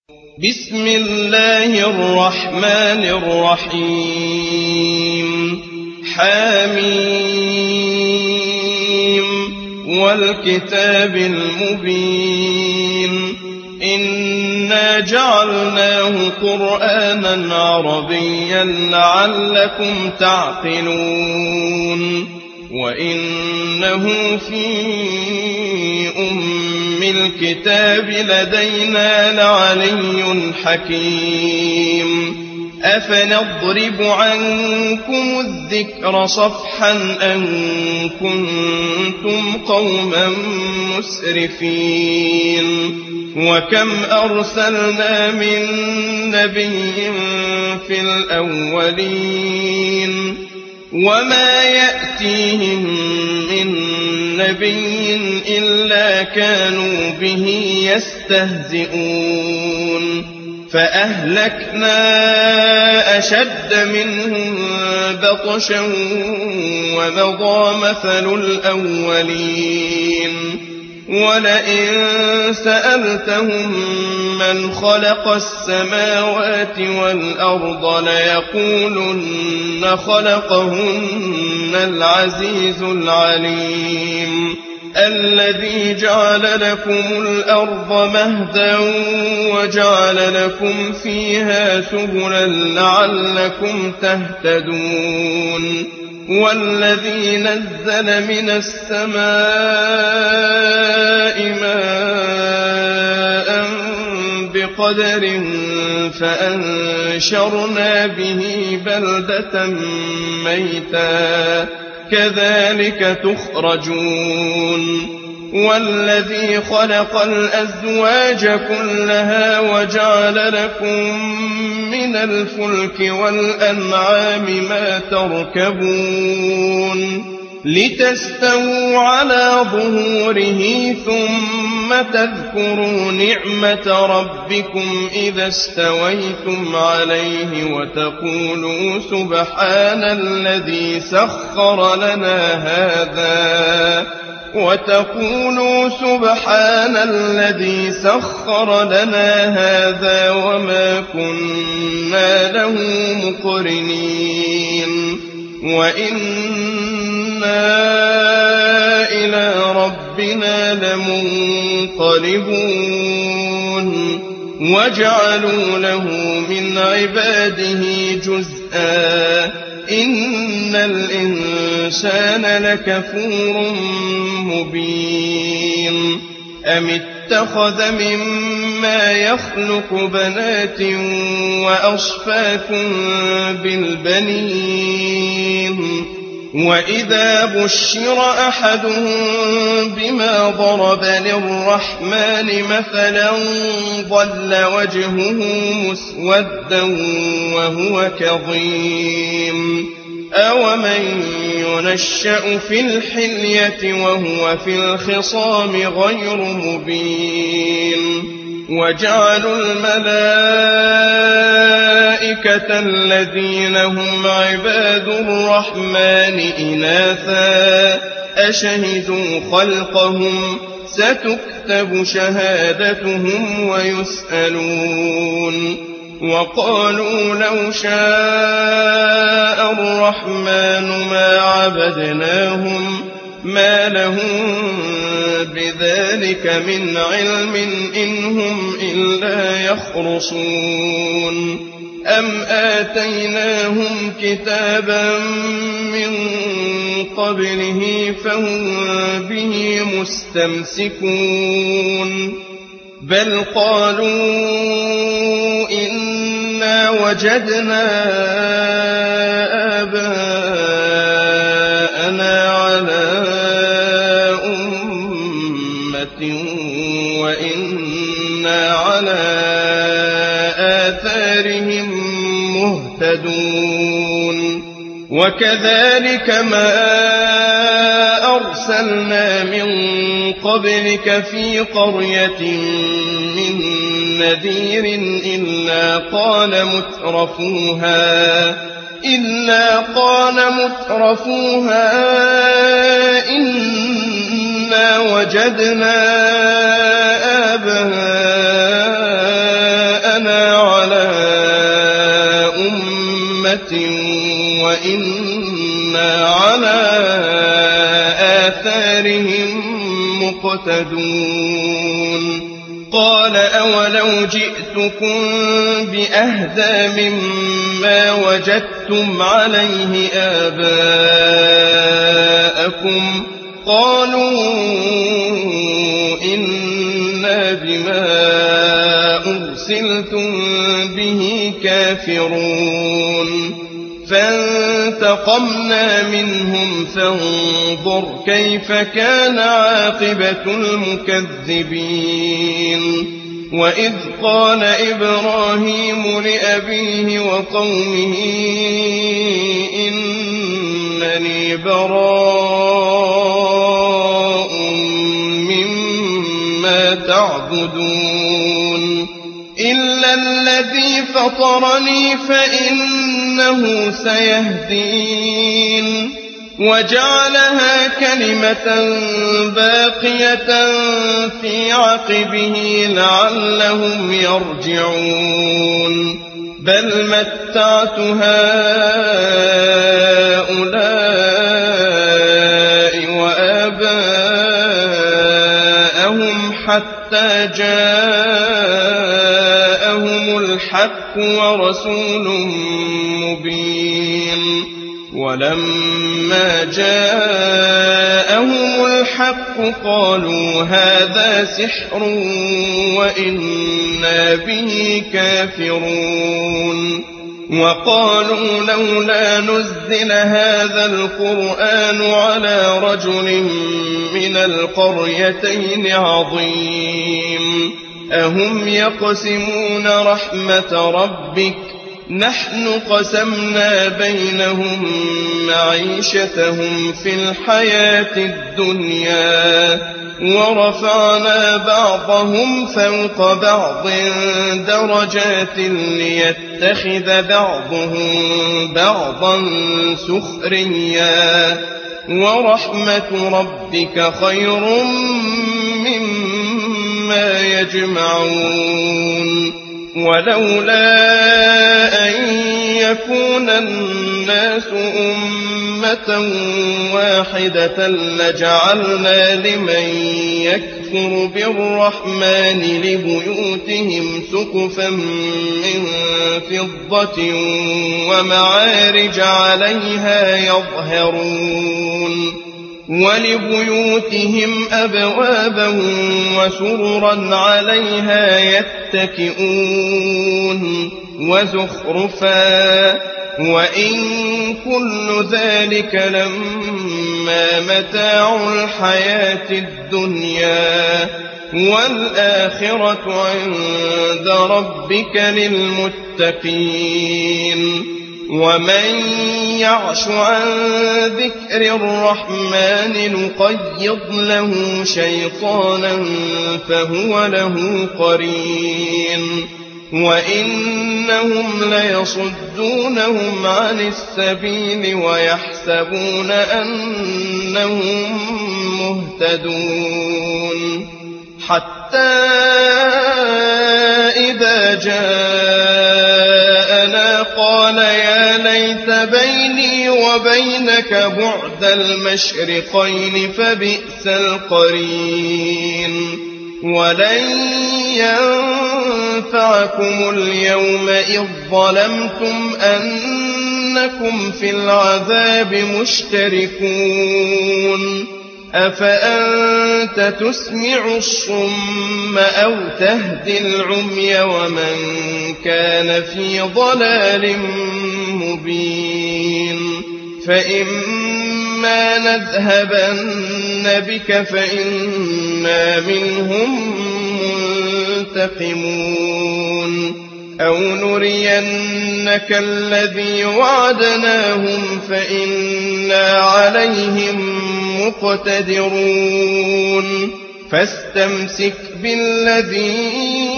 بسم الله الرحمن الرحيم حميم والكتاب المبين إنا جعلناه قرآنا عربيا لعلكم تعقلون وإنه في الكتاب لدينا لعلي حكيم أفنضرب عنكم الذكر صفحا أن كنتم قوما مسرفين وكم أرسلنا من نبي في الأولين وما يأتيهم من نبي إلا كانوا به يستهزئون فأهلكنا أشد منهم بطشا ومضى مثل الأولين ولئن سألتهم من خلق السماوات والأرض ليقولن خلقهن العزيز العليم الذي جعل لكم الأرض مهدا وجعل لكم فيها سبلا لعلكم تهتدون والذي نزل من السماء ماء بقدر فأنشرنا به بلدة ميتا كذلك تخرجون والذي خلق الأزواج كلها وجعل لكم من الفلك والأنعام ما تركبون لتستووا على ظهوره ثم تذكروا نعمة ربكم إذا استويتم عليه وتقولوا سبحان الذي سخر لنا هذا وما كنا له مقرنين وإنا إلى ربنا لمنقلبون وجعلوا له من عباده جزءا إن الإنسان لكفور مبين أم اتخذ مما يخلق بنات وأصفاكم بالبنين وإذا بشر أحدهم بما ضرب للرحمن مثلا ظل وجهه مسودا وهو كظيم أومن ينشأ في الحلية وهو في الخصام غير مبين وجعلوا الملائكة الذين هم عباد الرحمن إناثا أشهدوا خلقهم ستكتب شهادتهم ويسألون وقالوا لو شاء الرحمن ما عبدناهم ما لهم بذلك من علم إن هم إلا يخرصون أم آتيناهم كتابا من قبله فهم به مستمسكون بل قالوا إنا وجدنا آباءنا على أمة وإنا على آثارهم مهتدون وكذلك ما أرسلنا من قبلك في قرية من نذير إلا قال مترفوها إنا وجدنا آباءنا أمة وإنا على آثارهم مقتدون قال أولو جئتكم بأهدى مما وجدتم عليه آباءكم قالوا إنا بما أرسلتم به كافرون فانتقمنا منهم فانظر كيف كان عاقبة المكذبين وإذ قال إبراهيم لأبيه وقومه إنني براء مما تعبدون إلا الذي فطرني فإنه سيهدين وجعلها كلمة باقية في عقبه لعلهم يرجعون بل متعت هؤلاء وآباءهم حتى جاءهم الحق ورسول مبين ولما جاءهم الحق قالوا هذا سحر وإنا به كافرون وقالوا لولا نزل هذا القرآن على رجل من القريتين عظيم أهم يقسمون رحمة ربك نحن قسمنا بينهم معيشتهم في الحياة الدنيا ورفعنا بعضهم فوق بعض درجات ليتخذ بعضهم بعضا سخريا ورحمة ربك خير مما يجمعون ولولا أن يكون الناس أمة واحدة لجعلنا لمن يكفر بالرحمن لبيوتهم سقفا من فضة ومعارج عليها يظهرون ولبيوتهم أبوابا وسررا عليها يتكئون وزخرفا وإن كل ذلك لما متاع الحياة الدنيا والآخرة عند ربك للمتقين ومن يعش عن ذكر الرحمن نقيض له شيطانا فهو له قرين وإنهم ليصدونهم عن السبيل ويحسبون أنهم مهتدون حتى إذا جاءنا قال يا ليت بيني وبينك بعد المشرقين فبئس القرين ولن ينفعكم اليوم إذ ظلمتم أنكم في العذاب مشتركون أفأنت تسمع الصم أو تهدي العمي ومن كان في ضلال مبين فإما نذهبن بك فإنا منهم منتقمون أو نرينك الذي وعدناهم فإنا عليهم مقتدرون فاستمسك بالذي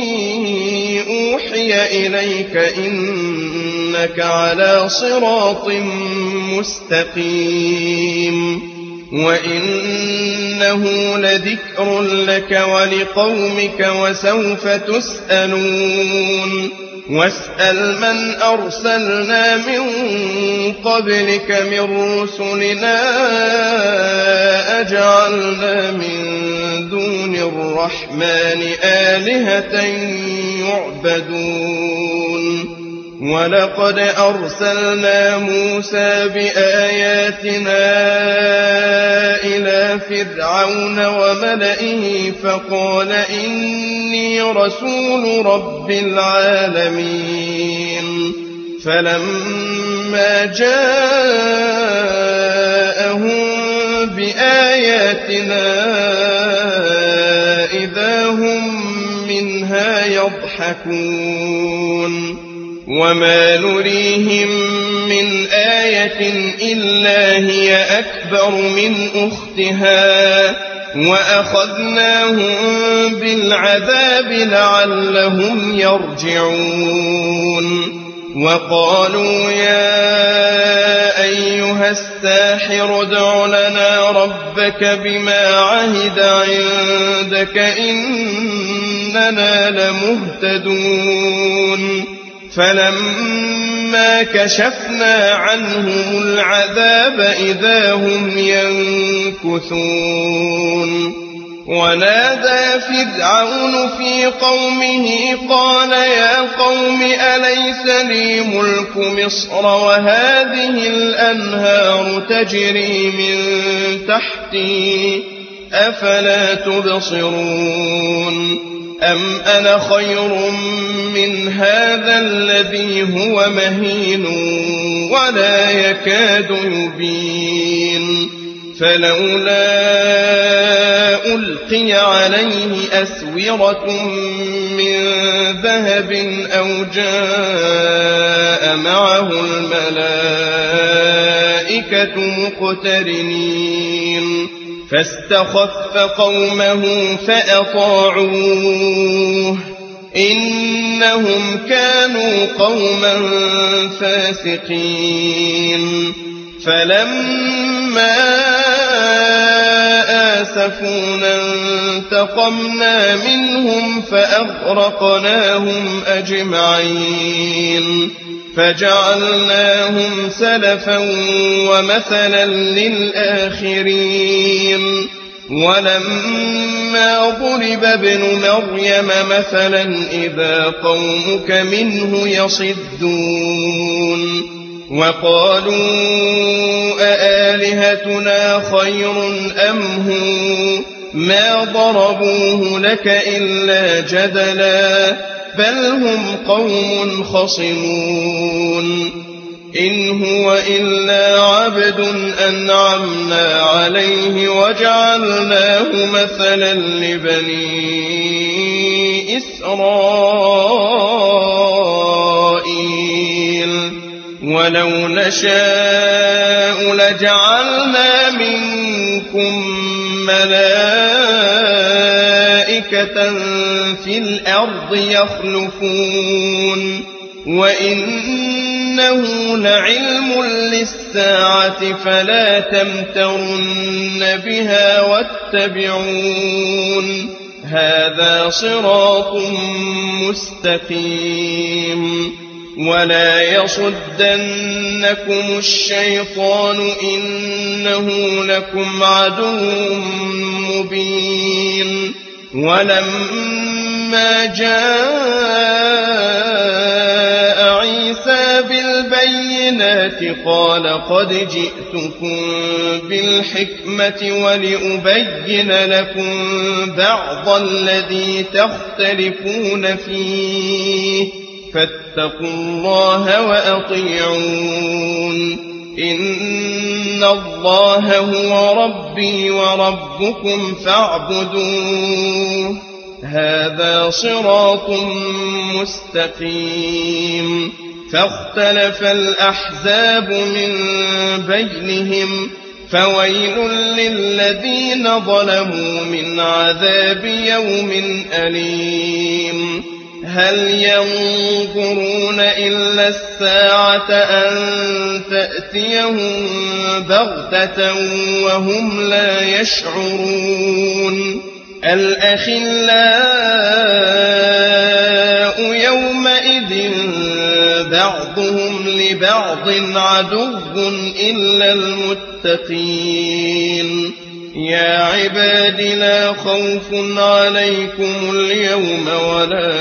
أوحي إليك إنك على صراط مستقيم وإنه لذكر لك ولقومك وسوف تسألون واسأل من أرسلنا من قبلك من رسلنا أجعلنا من دون الرحمن آلهة يعبدون ولقد أرسلنا موسى بآياتنا إلى فرعون وملئه فقال إني رسول رب العالمين فلما جاءهم بآياتنا إذا هم منها يضحكون وما نريهم من آية إلا هي أكبر من أختها وأخذناهم بالعذاب لعلهم يرجعون وقالوا يا أيها الساحر ادع لنا ربك بما عهد عندك إننا لمهتدون فلما كشفنا عنهم العذاب إذا هم ينكثون ونادى فرعون في قومه قال يا قوم أليس لي ملك مصر وهذه الأنهار تجري من تحتي أفلا تبصرون أم أنا خير من هذا الذي هو مهين ولا يكاد يبين فلولا ألقي عليه أسورة من ذهب أو جاء معه الملائكة مقترنين فاستخف قومه فأطاعوه إنهم كانوا قوما فاسقين فلما آسفونا انتقمنا منهم فأغرقناهم أجمعين فجعلناهم سلفا ومثلا للآخرين ولما ضرب ابن مريم مثلا إذا قومك منه يصدون وقالوا أآلهتنا خير أم هو ما ضربوه لك إلا جدلا بل هم قوم خصمون إن هو إلا عبد أنعمنا عليه وجعلناه مثلا لبني إسرائيل ولو نشاء لجعلنا منكم ملائكة في الأرض يخلفون وإنه لعلم للساعة فلا تمترن بها واتبعون هذا صراط مستقيم ولا يصدنكم الشيطان إنه لكم عدو مبين ولما جاء عيسى بالبينات قال قد جئتكم بالحكمة ولأبين لكم بعض الذي تختلفون فيه فاتقوا الله وأطيعون إن الله هو ربي وربكم فاعبدوه هذا صراط مستقيم فاختلف الأحزاب من بينهم فويل للذين ظلموا من عذاب يوم أليم هل ينظرون إلا الساعة أن تأتيهم بغتة وهم لا يشعرون الأخلاء يومئذ بعضهم لبعض عدو إلا المتقين يا عباد لا خوف عليكم اليوم ولا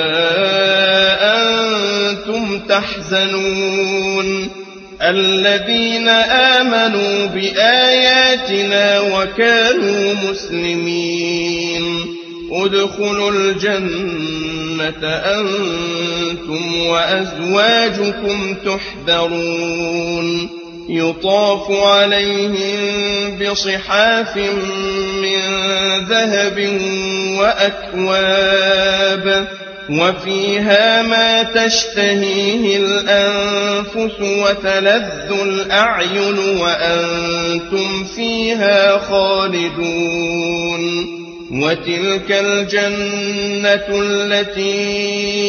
أنتم تحزنون الذين آمنوا بآياتنا وكانوا مسلمين ادخلوا الجنة أنتم وأزواجكم تحبرون يطاف عليهم بصحاف من ذهب وأكواب وفيها ما تشتهيه الأنفس وتلذ الأعين وأنتم فيها خالدون وتلك الجنة التي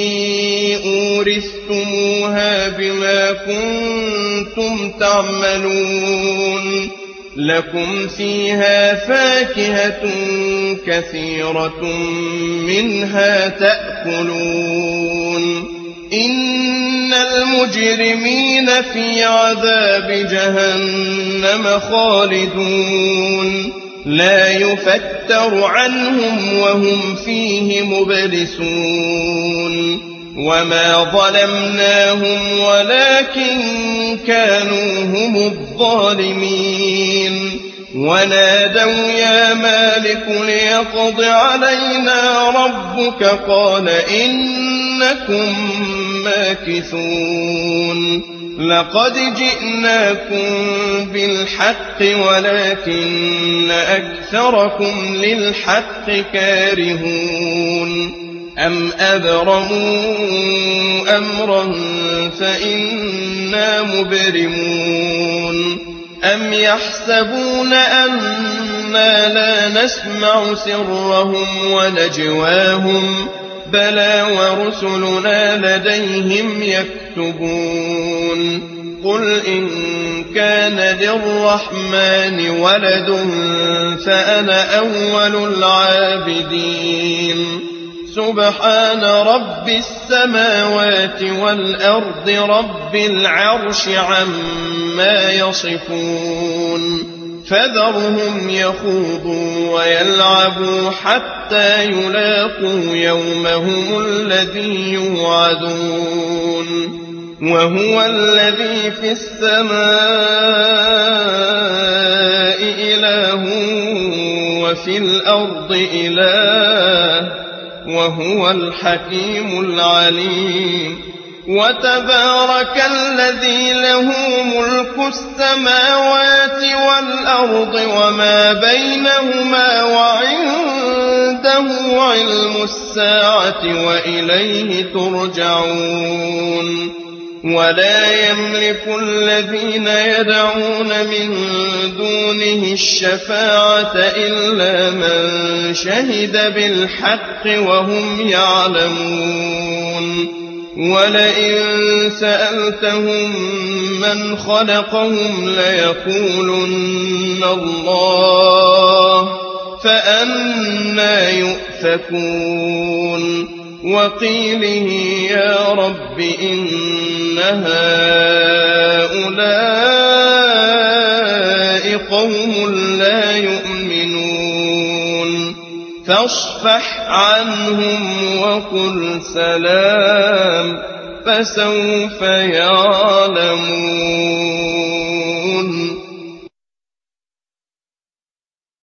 أورثتموها بما كنتم تعملون لكم فيها فاكهة كثيرة منها تأكلون إن المجرمين في عذاب جهنم خالدون لا يفتر عنهم وهم فيه مبلسون وما ظلمناهم ولكن كانوا هم الظالمين ونادوا يا مالك ليقض علينا ربك قال إنكم ماكثون لقد جئناكم بالحق ولكن أكثركم للحق كارهون أم أبرموا أمرا فإنا مبرمون أم يحسبون أنا لا نسمع سرهم ونجواهم بلى ورسلنا لديهم يكتبون قل إن كان للرحمن ولد فأنا أول العابدين سبحان رب السماوات والأرض رب العرش عما يصفون فذرهم يخوضوا ويلعبوا حتى يلاقوا يومهم الذي يوعدون وهو الذي في السماء إله وفي الأرض إله وهو الحكيم العليم وتبارك الذي له ملك السماوات والأرض وما بينهما وعنده علم الساعة وإليه ترجعون ولا يملك الذين يدعون من دونه الشفاعة إلا من شهد بالحق وهم يعلمون ولئن سألتهم من خلقهم ليقولن الله فأنى يؤفكون وقيله يا رب إن هؤلاء قوم لا يؤمنون فاصفح عنهم وقل سلام فسوف يعلمون